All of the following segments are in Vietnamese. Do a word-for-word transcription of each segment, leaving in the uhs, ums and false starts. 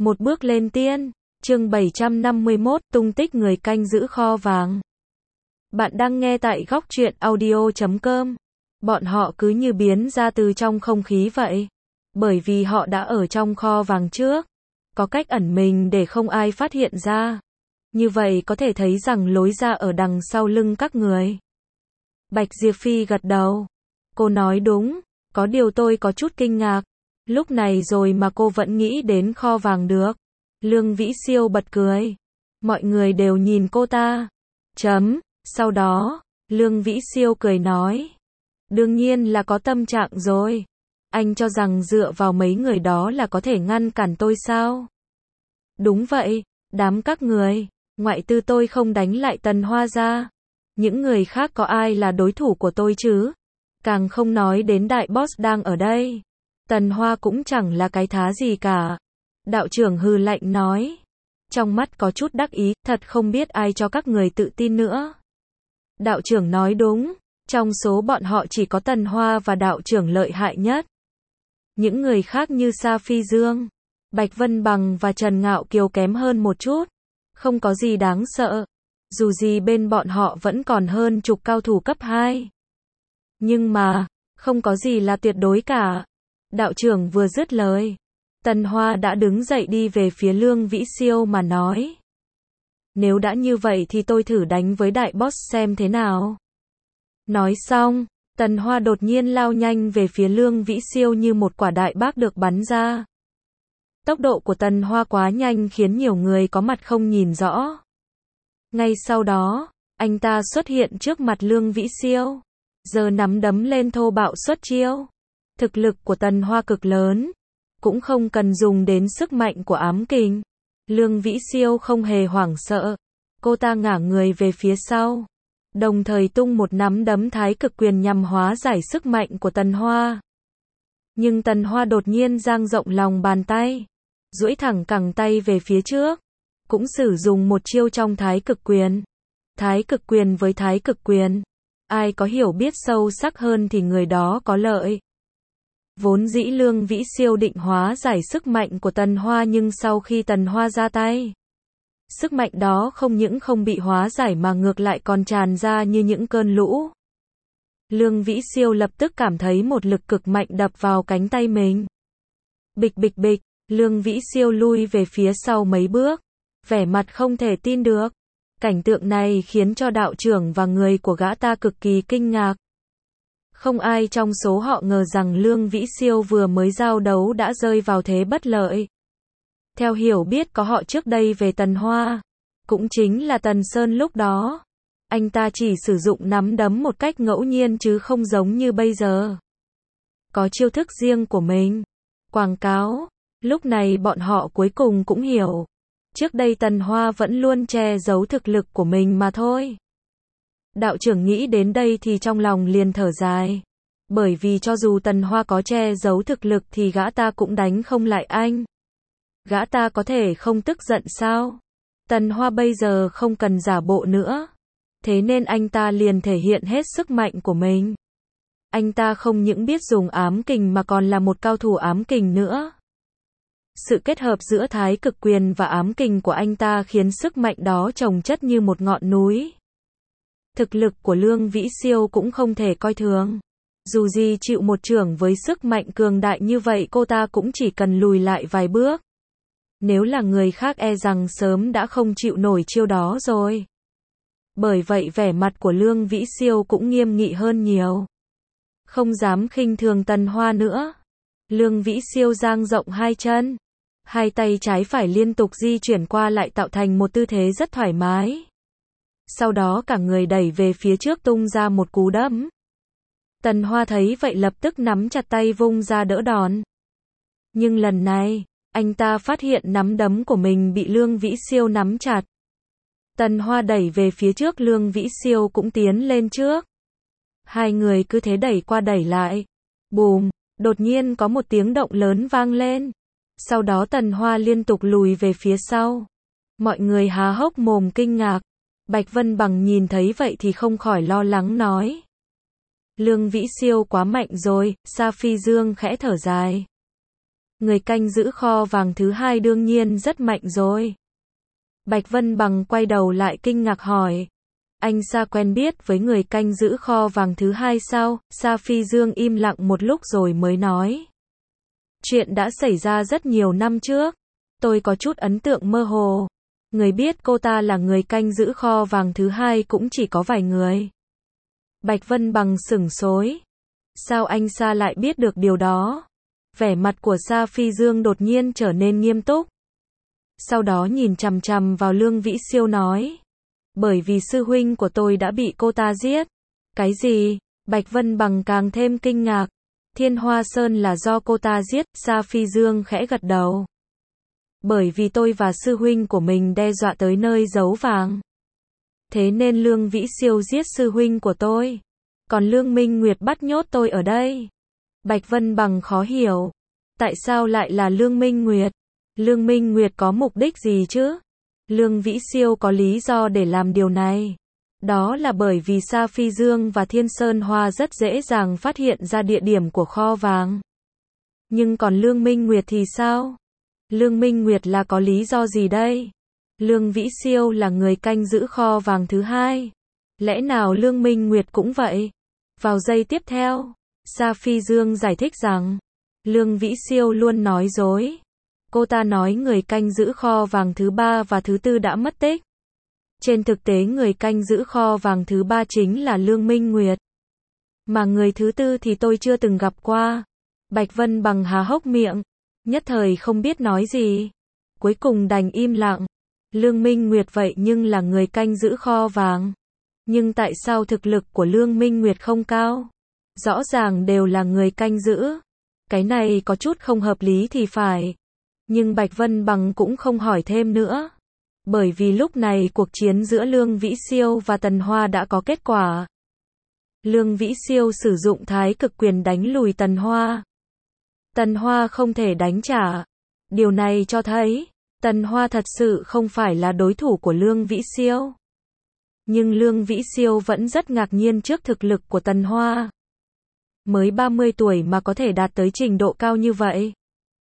Một bước lên tiên, chương bảy trăm năm mươi mốt, tung tích người canh giữ kho vàng. Bạn đang nghe tại góc truyện audio chấm com. Bọn họ cứ như biến ra từ trong không khí vậy. Bởi vì họ đã ở trong kho vàng trước. Có cách ẩn mình để không ai phát hiện ra. Như vậy có thể thấy rằng lối ra ở đằng sau lưng các người. Bạch Diệp Phi gật đầu. Cô nói đúng, có điều tôi có chút kinh ngạc. Lúc này rồi mà cô vẫn nghĩ đến kho vàng được. Lương Vĩ Siêu bật cười. Mọi người đều nhìn cô ta. Chấm, sau đó, Lương Vĩ Siêu cười nói. Đương nhiên là có tâm trạng rồi. Anh cho rằng dựa vào mấy người đó là có thể ngăn cản tôi sao? Đúng vậy, đám các người, ngoại tư tôi không đánh lại Tần Hoa ra. Những người khác có ai là đối thủ của tôi chứ? Càng không nói đến đại boss đang ở đây. Tần Hoa cũng chẳng là cái thá gì cả. Đạo trưởng hừ lạnh nói. Trong mắt có chút đắc ý, thật không biết ai cho các người tự tin nữa. Đạo trưởng nói đúng, trong số bọn họ chỉ có Tần Hoa và đạo trưởng lợi hại nhất. Những người khác như Sa Phi Dương, Bạch Vân Bằng và Trần Ngạo Kiều kém hơn một chút. Không có gì đáng sợ. Dù gì bên bọn họ vẫn còn hơn chục cao thủ cấp hai. Nhưng mà, không có gì là tuyệt đối cả. Đạo trưởng vừa dứt lời. Tần Hoa đã đứng dậy đi về phía Lương Vĩ Siêu mà nói. Nếu đã như vậy thì tôi thử đánh với đại boss xem thế nào. Nói xong, Tần Hoa đột nhiên lao nhanh về phía Lương Vĩ Siêu như một quả đại bác được bắn ra. Tốc độ của Tần Hoa quá nhanh khiến nhiều người có mặt không nhìn rõ. Ngay sau đó, anh ta xuất hiện trước mặt Lương Vĩ Siêu. Giờ nắm đấm lên thô bạo xuất chiêu. Thực lực của Tần Hoa cực lớn. Cũng không cần dùng đến sức mạnh của ám kình. Lương Vĩ Siêu không hề hoảng sợ. Cô ta ngả người về phía sau. Đồng thời tung một nắm đấm thái cực quyền nhằm hóa giải sức mạnh của Tần Hoa. Nhưng Tần Hoa đột nhiên dang rộng lòng bàn tay. Duỗi thẳng cẳng tay về phía trước. Cũng sử dụng một chiêu trong thái cực quyền. Thái cực quyền với thái cực quyền. Ai có hiểu biết sâu sắc hơn thì người đó có lợi. Vốn dĩ Lương Vĩ Siêu định hóa giải sức mạnh của Tần Hoa nhưng sau khi Tần Hoa ra tay. Sức mạnh đó không những không bị hóa giải mà ngược lại còn tràn ra như những cơn lũ. Lương Vĩ Siêu lập tức cảm thấy một lực cực mạnh đập vào cánh tay mình. Bịch bịch bịch, Lương Vĩ Siêu lui về phía sau mấy bước. Vẻ mặt không thể tin được. Cảnh tượng này khiến cho đạo trưởng và người của gã ta cực kỳ kinh ngạc. Không ai trong số họ ngờ rằng Lương Vĩ Siêu vừa mới giao đấu đã rơi vào thế bất lợi. Theo hiểu biết có họ trước đây về Tần Hoa, cũng chính là Tần Sơn lúc đó. Anh ta chỉ sử dụng nắm đấm một cách ngẫu nhiên chứ không giống như bây giờ. Có chiêu thức riêng của mình. Quảng cáo. Lúc này bọn họ cuối cùng cũng hiểu. Trước đây Tần Hoa vẫn luôn che giấu thực lực của mình mà thôi. Đạo trưởng nghĩ đến đây thì trong lòng liền thở dài. Bởi vì cho dù Tần Hoa có che giấu thực lực thì gã ta cũng đánh không lại anh. Gã ta có thể không tức giận sao? Tần Hoa bây giờ không cần giả bộ nữa. Thế nên anh ta liền thể hiện hết sức mạnh của mình. Anh ta không những biết dùng ám kình mà còn là một cao thủ ám kình nữa. Sự kết hợp giữa thái cực quyền và ám kình của anh ta khiến sức mạnh đó chồng chất như một ngọn núi. Thực lực của Lương Vĩ Siêu cũng không thể coi thường. Dù gì chịu một chưởng với sức mạnh cường đại như vậy cô ta cũng chỉ cần lùi lại vài bước. Nếu là người khác e rằng sớm đã không chịu nổi chiêu đó rồi. Bởi vậy vẻ mặt của Lương Vĩ Siêu cũng nghiêm nghị hơn nhiều. Không dám khinh thường Tần Hoa nữa. Lương Vĩ Siêu dang rộng hai chân. Hai tay trái phải liên tục di chuyển qua lại tạo thành một tư thế rất thoải mái. Sau đó cả người đẩy về phía trước tung ra một cú đấm. Tần Hoa thấy vậy lập tức nắm chặt tay vung ra đỡ đòn. Nhưng lần này, anh ta phát hiện nắm đấm của mình bị Lương Vĩ Siêu nắm chặt. Tần Hoa đẩy về phía trước, Lương Vĩ Siêu cũng tiến lên trước. Hai người cứ thế đẩy qua đẩy lại. Bùm, đột nhiên có một tiếng động lớn vang lên. Sau đó Tần Hoa liên tục lùi về phía sau. Mọi người há hốc mồm kinh ngạc. Bạch Vân Bằng nhìn thấy vậy thì không khỏi lo lắng nói. Lương Vĩ Siêu quá mạnh rồi, Sa Phi Dương khẽ thở dài. Người canh giữ kho vàng thứ hai đương nhiên rất mạnh rồi. Bạch Vân Bằng quay đầu lại kinh ngạc hỏi. Anh Sa quen biết với người canh giữ kho vàng thứ hai sao? Sa Phi Dương im lặng một lúc rồi mới nói. Chuyện đã xảy ra rất nhiều năm trước. Tôi có chút ấn tượng mơ hồ. Người biết cô ta là người canh giữ kho vàng thứ hai cũng chỉ có vài người. Bạch Vân Bằng sửng sốt. Sao anh Sa lại biết được điều đó? Vẻ mặt của Sa Phi Dương đột nhiên trở nên nghiêm túc. Sau đó nhìn chằm chằm vào Lương Vĩ Siêu nói. Bởi vì sư huynh của tôi đã bị cô ta giết. Cái gì? Bạch Vân Bằng càng thêm kinh ngạc. Thiên Hoa Sơn là do cô ta giết, Sa Phi Dương khẽ gật đầu. Bởi vì tôi và sư huynh của mình đe dọa tới nơi giấu vàng. Thế nên Lương Vĩ Siêu giết sư huynh của tôi. Còn Lương Minh Nguyệt bắt nhốt tôi ở đây. Bạch Vân Bằng khó hiểu. Tại sao lại là Lương Minh Nguyệt? Lương Minh Nguyệt có mục đích gì chứ? Lương Vĩ Siêu có lý do để làm điều này. Đó là bởi vì Sa Phi Dương và Thiên Sơn Hoa rất dễ dàng phát hiện ra địa điểm của kho vàng. Nhưng còn Lương Minh Nguyệt thì sao? Lương Minh Nguyệt là có lý do gì đây? Lương Vĩ Siêu là người canh giữ kho vàng thứ hai. Lẽ nào Lương Minh Nguyệt cũng vậy? Vào giây tiếp theo, Sa Phi Dương giải thích rằng, Lương Vĩ Siêu luôn nói dối. Cô ta nói người canh giữ kho vàng thứ ba và thứ tư đã mất tích. Trên thực tế người canh giữ kho vàng thứ ba chính là Lương Minh Nguyệt. Mà người thứ tư thì tôi chưa từng gặp qua. Bạch Vân Bằng há hốc miệng, nhất thời không biết nói gì. Cuối cùng đành im lặng. Lương Minh Nguyệt vậy nhưng là người canh giữ kho vàng. Nhưng tại sao thực lực của Lương Minh Nguyệt không cao? Rõ ràng đều là người canh giữ. Cái này có chút không hợp lý thì phải. Nhưng Bạch Vân Bằng cũng không hỏi thêm nữa. Bởi vì lúc này cuộc chiến giữa Lương Vĩ Siêu và Tần Hoa đã có kết quả. Lương Vĩ Siêu sử dụng thái cực quyền đánh lùi Tần Hoa. Tần Hoa không thể đánh trả. Điều này cho thấy, Tần Hoa thật sự không phải là đối thủ của Lương Vĩ Siêu. Nhưng Lương Vĩ Siêu vẫn rất ngạc nhiên trước thực lực của Tần Hoa. Mới ba mươi tuổi mà có thể đạt tới trình độ cao như vậy.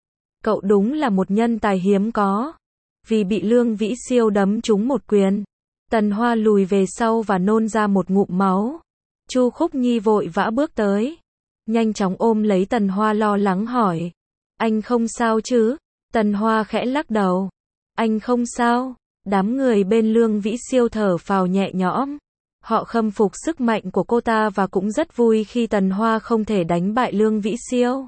Cậu đúng là một nhân tài hiếm có. Vì bị Lương Vĩ Siêu đấm trúng một quyền, Tần Hoa lùi về sau và nôn ra một ngụm máu. Chu Khúc Nhi vội vã bước tới, nhanh chóng ôm lấy Tần Hoa lo lắng hỏi. Anh không sao chứ? Tần Hoa khẽ lắc đầu. Anh không sao. Đám người bên Lương Vĩ Siêu thở phào nhẹ nhõm. Họ khâm phục sức mạnh của cô ta và cũng rất vui khi Tần Hoa không thể đánh bại Lương Vĩ Siêu.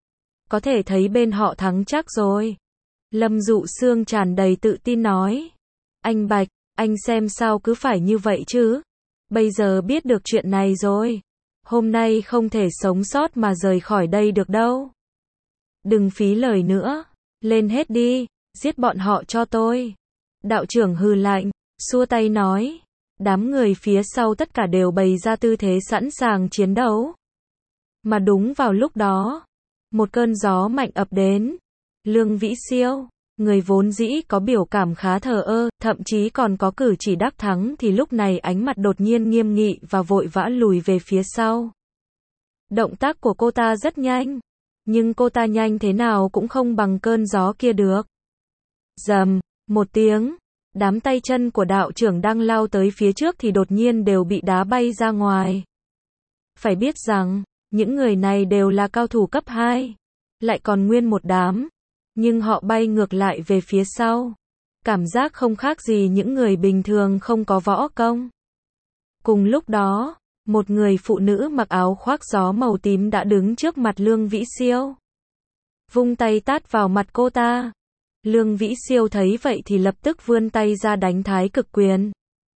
Có thể thấy bên họ thắng chắc rồi. Lâm Dụ Sương tràn đầy tự tin nói. Anh Bạch, anh xem sao cứ phải như vậy chứ. Bây giờ biết được chuyện này rồi. Hôm nay không thể sống sót mà rời khỏi đây được đâu. Đừng phí lời nữa. Lên hết đi, giết bọn họ cho tôi. Đạo trưởng hừ lạnh, xua tay nói. Đám người phía sau tất cả đều bày ra tư thế sẵn sàng chiến đấu. Mà đúng vào lúc đó, một cơn gió mạnh ập đến. Lương Vĩ Siêu, người vốn dĩ có biểu cảm khá thờ ơ, thậm chí còn có cử chỉ đắc thắng thì lúc này ánh mặt đột nhiên nghiêm nghị và vội vã lùi về phía sau. Động tác của cô ta rất nhanh, nhưng cô ta nhanh thế nào cũng không bằng cơn gió kia được. Rầm, một tiếng, đám tay chân của đạo trưởng đang lao tới phía trước thì đột nhiên đều bị đá bay ra ngoài. Phải biết rằng, những người này đều là cao thủ cấp hai, lại còn nguyên một đám. Nhưng họ bay ngược lại về phía sau. Cảm giác không khác gì những người bình thường không có võ công. Cùng lúc đó, một người phụ nữ mặc áo khoác gió màu tím đã đứng trước mặt Lương Vĩ Siêu. Vung tay tát vào mặt cô ta. Lương Vĩ Siêu thấy vậy thì lập tức vươn tay ra đánh thái cực quyền.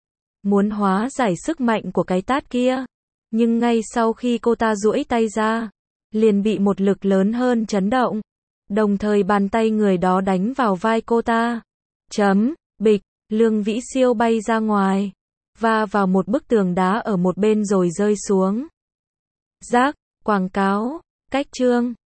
Muốn hóa giải sức mạnh của cái tát kia. Nhưng ngay sau khi cô ta duỗi tay ra, liền bị một lực lớn hơn chấn động. Đồng thời bàn tay người đó đánh vào vai cô ta. Chấm, bịch, Lương Vĩ Siêu bay ra ngoài, va vào một bức tường đá ở một bên rồi rơi xuống. Rác, quảng cáo, cách chương.